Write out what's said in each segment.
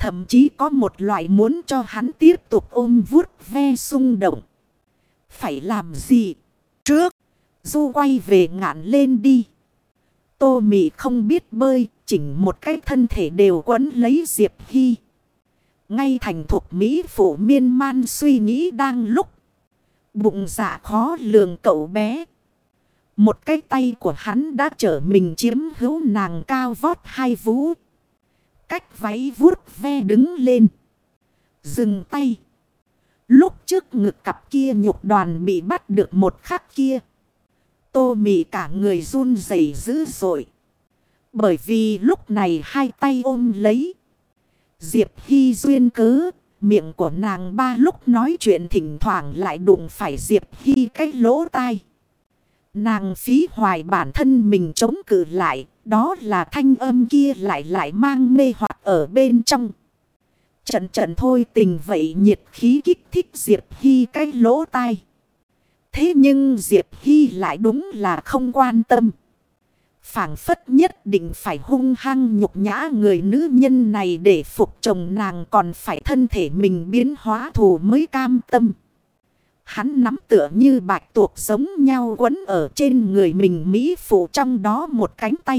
Thậm chí có một loại muốn cho hắn tiếp tục ôm vuốt ve xung động. Phải làm gì? Trước, Du quay về ngạn lên đi. Tô Mị không biết bơi, chỉnh một cái thân thể đều quấn lấy Diệp Hy. Ngay thành thục mỹ phụ miên man suy nghĩ đang lúc. Bụng dạ khó lường cậu bé. Một cái tay của hắn đã trở mình chiếm hữu nàng cao vót hai vú. Cách váy vuốt ve đứng lên. Dừng tay. Lúc trước ngực cặp kia nhục đoàn bị bắt được một khắc kia. Tô Mị cả người run rẩy dữ dội. Bởi vì lúc này hai tay ôm lấy Diệp Hy duyên cớ. Miệng của nàng ba lúc nói chuyện thỉnh thoảng lại đụng phải Diệp Hy cái lỗ tai. Nàng phí hoài bản thân mình chống cự lại. Đó là thanh âm kia lại mang mê hoặc ở bên trong. Trận thôi tình vậy nhiệt khí kích thích Diệp Hy cái lỗ tai. Thế nhưng Diệp Hy lại đúng là không quan tâm. Phảng phất nhất định phải hung hăng nhục nhã người nữ nhân này để phục chồng nàng còn phải thân thể mình biến hóa thù mới cam tâm. Hắn nắm tựa như bạch tuộc giống nhau quấn ở trên người mình mỹ phụ trong đó một cánh tay.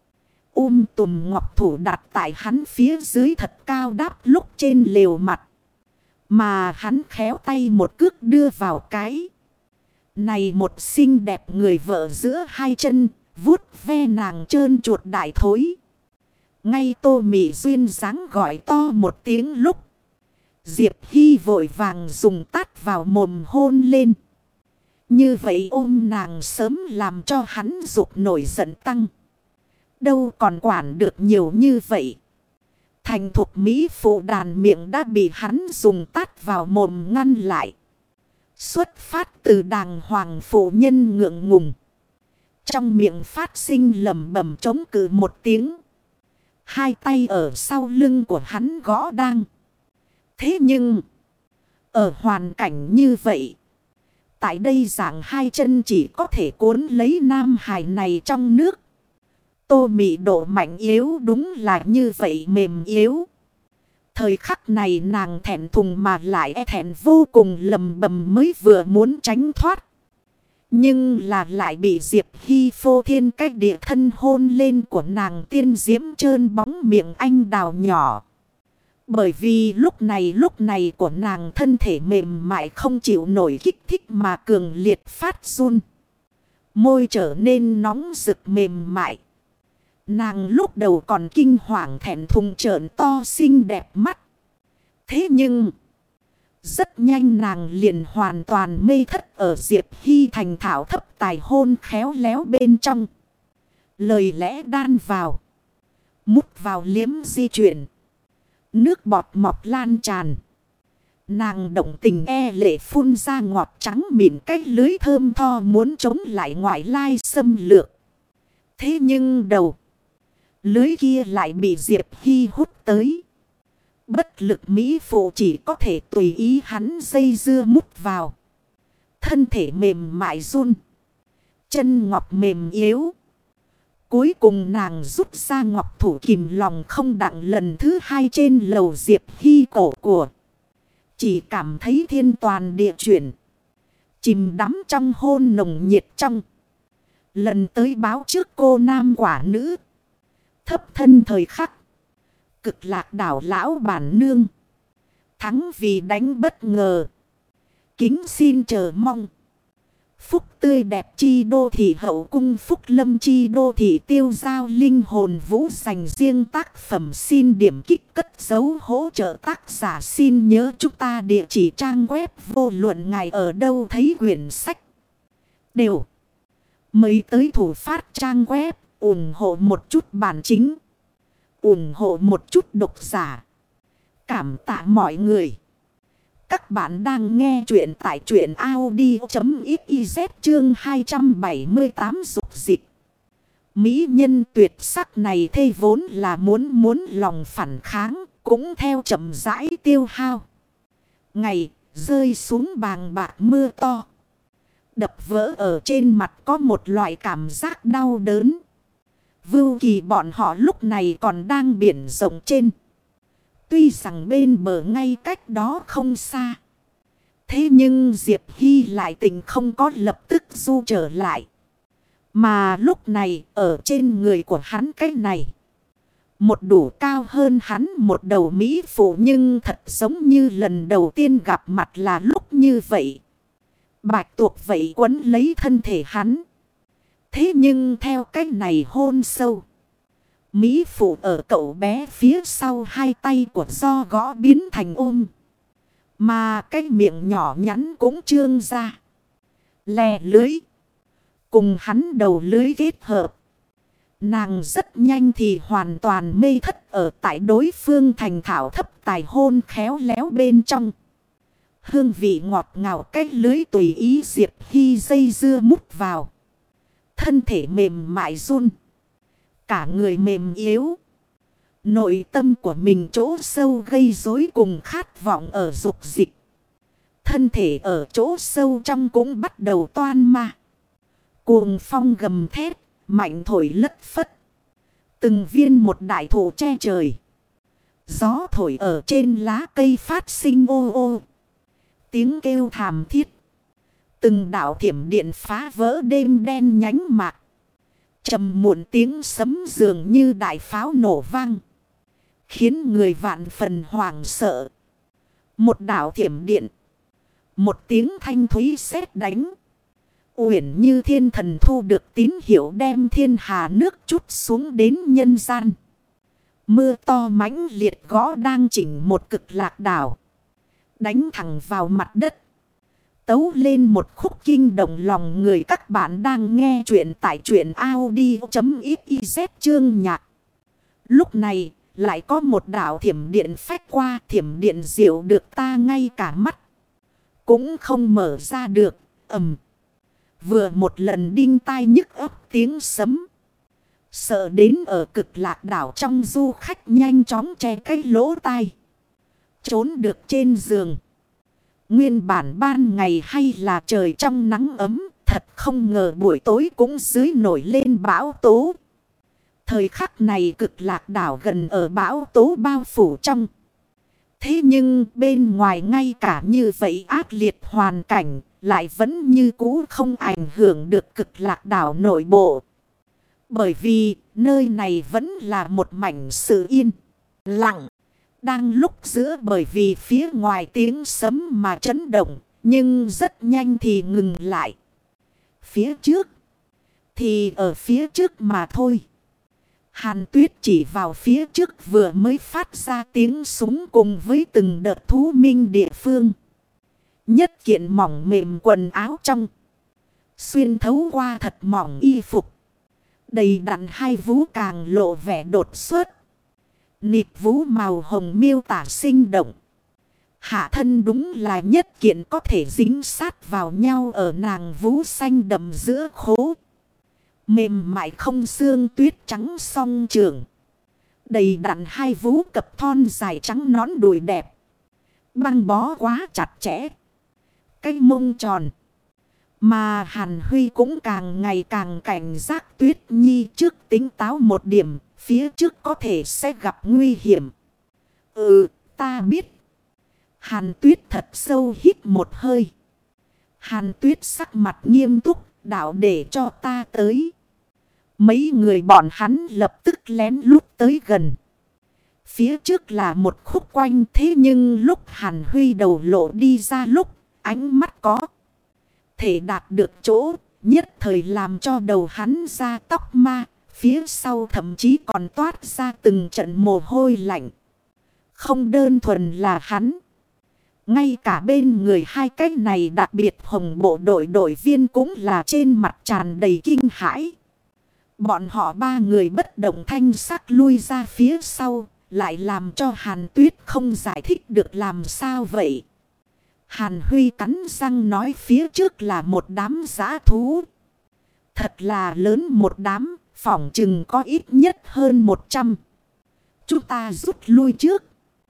Tùm ngọc thủ đặt tại hắn phía dưới thật cao đáp lúc trên lều mặt. Mà hắn khéo tay một cước đưa vào cái. Này một xinh đẹp người vợ giữa hai chân, vuốt ve nàng trơn chuột đại thối. Ngay Tô Mị duyên dáng gọi to một tiếng lúc. Diệp Hy vội vàng dùng tát vào mồm hôn lên. Như vậy ôm nàng sớm làm cho hắn dục nổi giận tăng. Đâu còn quản được nhiều như vậy. Thành thục mỹ phụ đàn miệng đã bị hắn dùng tát vào mồm ngăn lại. Xuất phát từ đàng hoàng phụ nhân ngượng ngùng. Trong miệng phát sinh lẩm bẩm chống cự một tiếng. Hai tay ở sau lưng của hắn gõ đang. Thế nhưng, ở hoàn cảnh như vậy, tại đây dạng hai chân chỉ có thể cuốn lấy nam hài này trong nước. Tô Mị độ mạnh yếu đúng là như vậy mềm yếu. Thời khắc này nàng thẹn thùng mà lại thẹn vô cùng lầm bầm mới vừa muốn tránh thoát. Nhưng là lại bị Diệp Hy phô thiên cách địa thân hôn lên của nàng tiên diễm trơn bóng miệng anh đào nhỏ. Bởi vì lúc này của nàng thân thể mềm mại không chịu nổi kích thích mà cường liệt phát run. Môi trở nên nóng rực mềm mại. Nàng lúc đầu còn kinh hoàng thẹn thùng trợn to xinh đẹp mắt. Thế nhưng, rất nhanh nàng liền hoàn toàn mê thất ở Diệp Hy thành thảo thấp tài hôn khéo léo bên trong. Lời lẽ đan vào, mút vào liếm di chuyển. Nước bọt mọc lan tràn. Nàng động tình lệ phun ra ngọt trắng mịn cái lưới thơm tho muốn chống lại ngoại lai xâm lược. Thế nhưng đầu lưới kia lại bị Diệp Hy hút tới. Bất lực mỹ phụ chỉ có thể tùy ý hắn dây dưa mút vào. Thân thể mềm mại run. Chân ngọc mềm yếu. Cuối cùng nàng rút ra ngọc thủ kìm lòng không đặng lần thứ hai trên lầu Diệp Hy cổ của. Chỉ cảm thấy thiên toàn địa chuyển. Chìm đắm trong hôn nồng nhiệt trong. Lần tới báo trước cô nam quả nữ. Thấp thân thời khắc. Cực lạc đảo lão bản nương. Thắng vì đánh bất ngờ. Kính xin chờ mong. Phúc tươi đẹp chi đô thị hậu cung phúc lâm chi đô thị tiêu giao linh hồn vũ dành riêng tác phẩm xin điểm kích cất dấu hỗ trợ tác giả xin nhớ chúng ta địa chỉ trang web vô luận ngài ở đâu thấy quyển sách. Đều mời tới thủ phát trang web ủng hộ một chút bản chính. Ủng hộ một chút độc giả. Cảm tạ mọi người. Các bạn đang nghe chuyện tại truyện audio.xyz chương 278 dục dịch. Mỹ nhân tuyệt sắc này thê vốn là muốn lòng phản kháng, cũng theo chậm rãi tiêu hao. Ngày rơi xuống bàng bạc mưa to. Đập vỡ ở trên mặt có một loại cảm giác đau đớn. Vưu Kỳ bọn họ lúc này còn đang biển rộng trên. Tuy rằng bên bờ ngay cách đó không xa. Thế nhưng Diệp Hy lại tình không có lập tức du trở lại. Mà lúc này ở trên người của hắn cái này. Một đủ cao hơn hắn một đầu mỹ phụ, nhưng thật giống như lần đầu tiên gặp mặt là lúc như vậy. Bạch tuộc vậy quấn lấy thân thể hắn. Thế nhưng theo cách này hôn sâu. Mỹ phụ ở cậu bé phía sau hai tay của do gõ biến thành ôm. Mà cái miệng nhỏ nhắn cũng trương ra. Lè lưới. Cùng hắn đầu lưới kết hợp. Nàng rất nhanh thì hoàn toàn mê thất ở tại đối phương thành thảo thấp tài hôn khéo léo bên trong. Hương vị ngọt ngào cái lưới tùy ý Diệp Hy dây dưa mút vào. Thân thể mềm mại run. Cả người mềm yếu. Nội tâm của mình chỗ sâu gây rối cùng khát vọng ở dục dịch. Thân thể ở chỗ sâu trong cũng bắt đầu toan ma. Cuồng phong gầm thét, mạnh thổi lất phất. Từng viên một đại thụ che trời. Gió thổi ở trên lá cây phát sinh ô ô. Tiếng kêu thảm thiết. Từng đạo thiểm điện phá vỡ đêm đen nhánh mạc. Trầm muộn tiếng sấm dường như đại pháo nổ vang. Khiến người vạn phần hoảng sợ. Một đạo thiểm điện. Một tiếng thanh thúy sét đánh. Uyển như thiên thần thu được tín hiệu đem thiên hà nước trút xuống đến nhân gian. Mưa to mãnh liệt gõ đang chỉnh một cực lạc đảo. Đánh thẳng vào mặt đất. Tấu lên một khúc kinh động lòng người. Các bạn đang nghe chuyện tại truyện audio.xyz chương nhạc. Lúc này lại có một đạo thiểm điện phách qua. Thiểm điện diệu được ta ngay cả mắt cũng không mở ra được. Vừa một lần đinh tai nhức óc tiếng sấm. Sợ đến ở cực lạc đảo trong du khách nhanh chóng che cái lỗ tai. Trốn được trên giường. Nguyên bản ban ngày hay là trời trong nắng ấm. Thật không ngờ buổi tối cũng dưới nổi lên bão tố. Thời khắc này cực lạc đảo gần ở bão tố bao phủ trong. Thế nhưng bên ngoài ngay cả như vậy ác liệt hoàn cảnh. Lại vẫn như cũ không ảnh hưởng được cực lạc đảo nội bộ. Bởi vì nơi này vẫn là một mảnh sự yên lặng. Đang lúc giữa bởi vì phía ngoài tiếng sấm mà chấn động. Nhưng rất nhanh thì ngừng lại. Phía trước thì ở phía trước mà thôi. Hàn Tuyết chỉ vào phía trước vừa mới phát ra tiếng súng cùng với từng đợt thú minh địa phương. Nhất kiện mỏng mềm quần áo trong. Xuyên thấu qua thật mỏng y phục. Đầy đặn hai vú càng lộ vẻ đột xuất. Nịt vú màu hồng miêu tả sinh động. Hạ thân đúng là nhất kiện có thể dính sát vào nhau ở nàng vú xanh đậm giữa khố. Mềm mại không xương tuyết trắng song trường. Đầy đặn hai vú cặp thon dài trắng nón đùi đẹp. Băng bó quá chặt chẽ. Cái mông tròn. Mà Hàn Huy cũng càng ngày càng cảnh giác Tuyết Nhi trước tính táo một điểm. Phía trước có thể sẽ gặp nguy hiểm. Ta biết. Hàn Tuyết thật sâu hít một hơi. Hàn Tuyết sắc mặt nghiêm túc. Đạo để cho ta tới. Mấy người bọn hắn lập tức lén lút tới gần. Phía trước là một khúc quanh. Thế nhưng lúc Hàn Huy đầu lộ đi ra lúc ánh mắt có thể đạt được chỗ. Nhất thời làm cho đầu hắn ra tóc ma. Phía sau thậm chí còn toát ra từng trận mồ hôi lạnh. Không đơn thuần là hắn. Ngay cả bên người hai cái này đặc biệt hồng bộ đội viên cũng là trên mặt tràn đầy kinh hãi. Bọn họ ba người bất động thanh sắc lui ra phía sau. Lại làm cho Hàn Tuyết không giải thích được làm sao vậy. Hàn Huy cắn răng nói phía trước là một đám dã thú. Thật là lớn một đám, phỏng chừng có ít nhất hơn 100. Chúng ta rút lui trước.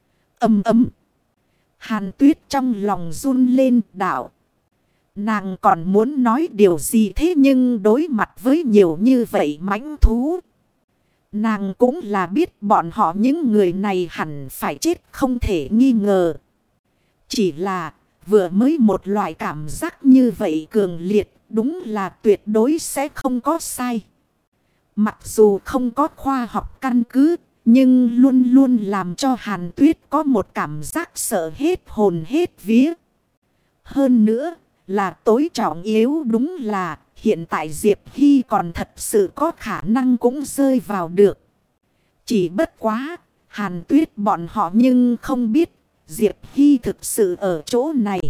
Hàn Tuyết trong lòng run lên đạo. Nàng còn muốn nói điều gì thế nhưng đối mặt với nhiều như vậy mãnh thú. Nàng cũng là biết bọn họ những người này hẳn phải chết không thể nghi ngờ. Chỉ là vừa mới một loại cảm giác như vậy cường liệt, đúng là tuyệt đối sẽ không có sai. Mặc dù không có khoa học căn cứ, nhưng luôn luôn làm cho Hàn Tuyết có một cảm giác sợ hết hồn hết vía. Hơn nữa là tối trọng yếu đúng là hiện tại Diệp Hy còn thật sự có khả năng cũng rơi vào được. Chỉ bất quá, Hàn Tuyết bọn họ nhưng không biết Diệp Hy thực sự ở chỗ này.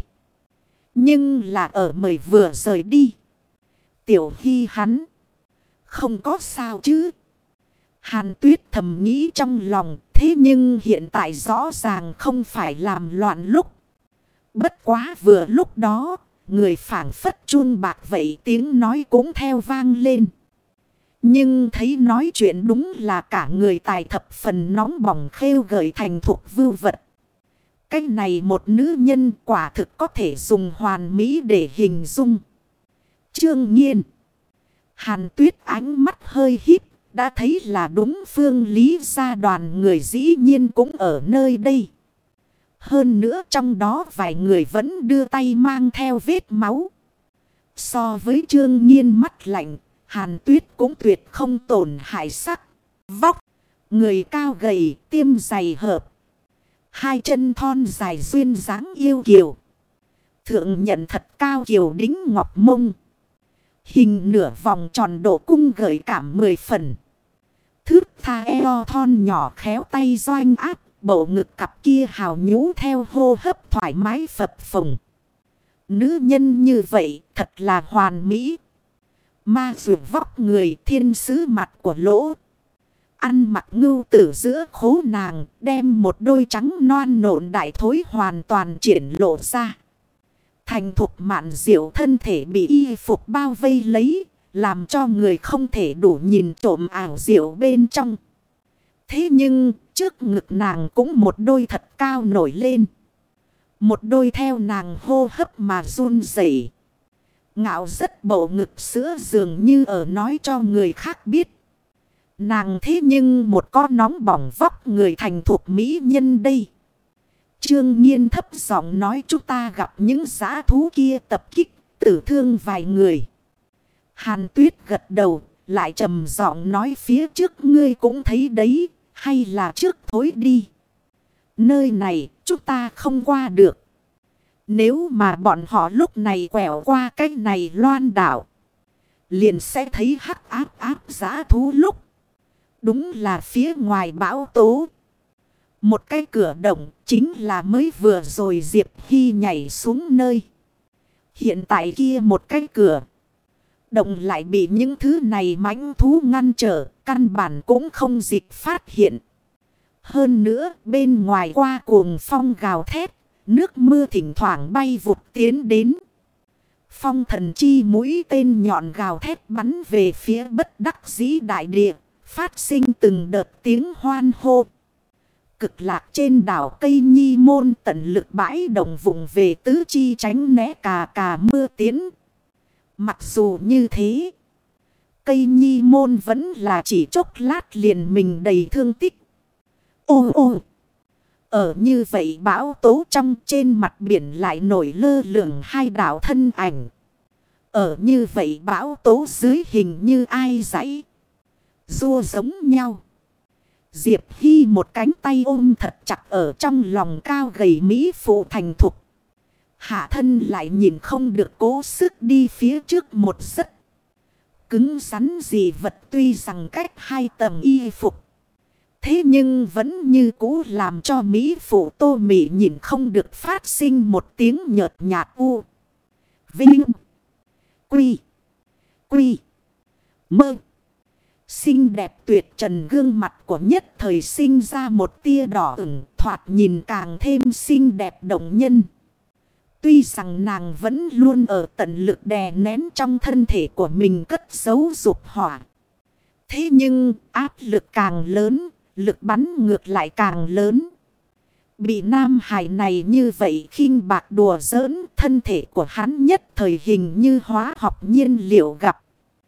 Nhưng là ở mời vừa rời đi. Tiểu Hy hắn không có sao chứ. Hàn Tuyết thầm nghĩ trong lòng, thế nhưng hiện tại rõ ràng không phải làm loạn lúc. Bất quá vừa lúc đó, người phảng phất chuông bạc vậy tiếng nói cũng theo vang lên. Nhưng thấy nói chuyện đúng là cả người tài thập phần nóng bỏng khêu gợi thành thục vưu vật. Cái này một nữ nhân quả thực có thể dùng hoàn mỹ để hình dung. Trương Nhiên. Hàn Tuyết ánh mắt hơi híp, đã thấy là đúng Phương Lý gia đoàn người dĩ nhiên cũng ở nơi đây. Hơn nữa trong đó vài người vẫn đưa tay mang theo vết máu. So với Trương Nhiên mắt lạnh, Hàn Tuyết cũng tuyệt không tổn hại sắc. Vóc, người cao gầy, tiêm dày hợp. Hai chân thon dài duyên dáng yêu kiều. Thượng nhận thật cao kiều đính ngọc mông. Hình nửa vòng tròn độ cung gợi cảm 10 phần. Thước tha eo thon nhỏ khéo tay doanh áp. Bộ ngực cặp kia hào nhú theo hô hấp thoải mái phập phồng. Nữ nhân như vậy thật là hoàn mỹ. Ma dù vóc người thiên sứ mặt của lỗ. Ăn mặc ngưu tử giữa khố nàng, đem một đôi trắng non nộn đại thối hoàn toàn triển lộ ra. Thành thục mạn diệu thân thể bị y phục bao vây lấy, làm cho người không thể đủ nhìn trộm ảo diệu bên trong. Thế nhưng trước ngực nàng cũng một đôi thật cao nổi lên. Một đôi theo nàng hô hấp mà run rẩy. Ngạo rất bộ ngực sữa dường như ở nói cho người khác biết. Nàng thế nhưng một con nóng bỏng vóc người thành thuộc mỹ nhân đây. Trương Nhiên thấp giọng nói chúng ta gặp những dã thú kia tập kích, tử thương vài người. Hàn Tuyết gật đầu, lại trầm giọng nói phía trước ngươi cũng thấy đấy, hay là trước thối đi. Nơi này chúng ta không qua được. Nếu mà bọn họ lúc này quẹo qua cái này loan đảo, liền sẽ thấy hắc áp dã thú lúc. Đúng là phía ngoài bão tố. Một cái cửa động chính là mới vừa rồi Diệp Hy nhảy xuống nơi. Hiện tại kia một cái cửa động lại bị những thứ này mãnh thú ngăn trở, căn bản cũng không dịch phát hiện. Hơn nữa bên ngoài qua cuồng phong gào thét, nước mưa thỉnh thoảng bay vụt tiến đến. Phong thần chi mũi tên nhọn gào thét bắn về phía bất đắc dĩ đại địa, phát sinh từng đợt tiếng hoan hô. Cực lạc trên đảo cây nhi môn tận lực bãi đồng vùng về tứ chi tránh né cà mưa tiến. Mặc dù như thế, cây nhi môn vẫn là chỉ chốc lát liền mình đầy thương tích. Ô! Ở như vậy bão tố trong trên mặt biển lại nổi lơ lửng hai đảo thân ảnh. Ở như vậy bão tố dưới hình như ai dãy rua giống nhau. Diệp Hy một cánh tay ôm thật chặt ở trong lòng cao gầy mỹ phụ thành thục. Hạ thân lại nhìn không được cố sức đi phía trước một rất cứng rắn dị vật, tuy rằng cách hai tầng y phục. Thế nhưng vẫn như cũ làm cho mỹ phụ Tô Mị nhìn không được phát sinh một tiếng nhợt nhạt u. Vinh. Quy. Mơ. Xinh đẹp tuyệt trần gương mặt của nhất thời sinh ra một tia đỏ ửng, thoạt nhìn càng thêm xinh đẹp động nhân. Tuy rằng nàng vẫn luôn ở tận lực đè nén trong thân thể của mình cất giấu dục hỏa. Thế nhưng áp lực càng lớn, lực bắn ngược lại càng lớn. Bị nam hải này như vậy khinh bạc đùa giỡn, thân thể của hắn nhất thời hình như hóa học nhiên liệu gặp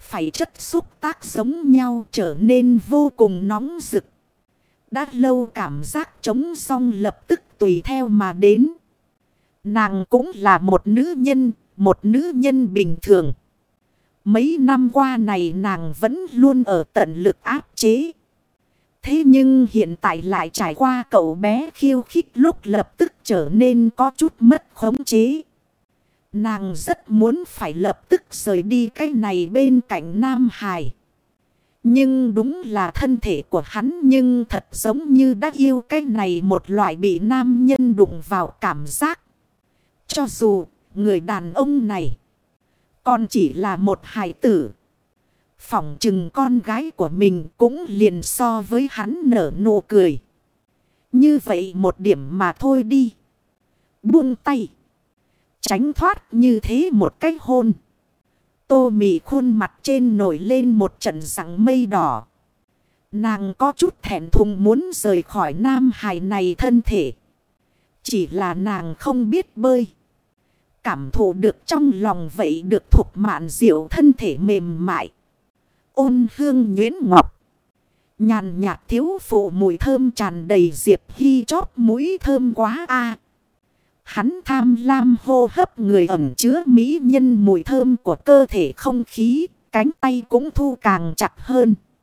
phải chất xúc tác giống nhau trở nên vô cùng nóng rực. Đã lâu cảm giác trống song lập tức tùy theo mà đến. Nàng cũng là một nữ nhân bình thường. Mấy năm qua này nàng vẫn luôn ở tận lực áp chế. Thế nhưng hiện tại lại trải qua cậu bé khiêu khích lúc lập tức trở nên có chút mất khống chế. Nàng rất muốn phải lập tức rời đi cái này bên cạnh Nam Hải. Nhưng đúng là thân thể của hắn nhưng thật giống như đã yêu cái này một loại bị nam nhân đụng vào cảm giác. Cho dù người đàn ông này còn chỉ là một hài tử. Phỏng chừng con gái của mình cũng liền so với hắn nở nụ cười. Như vậy một điểm mà thôi đi. Buông tay. Tránh thoát như thế một cái hôn. Tô Mị khuôn mặt trên nổi lên một trận sóng mây đỏ. Nàng có chút thẹn thùng muốn rời khỏi nam hài này thân thể. Chỉ là nàng không biết bơi. Cảm thụ được trong lòng vậy được Thục Mạn Diệu thân thể mềm mại. Ôn hương nhuyễn ngọc. Nhàn nhạt thiếu phụ mùi thơm tràn đầy Diệp Hy chóp mũi thơm quá a. Hắn tham lam hô hấp người ẩm chứa mỹ nhân mùi thơm của cơ thể không khí. Cánh tay cũng thu càng chặt hơn.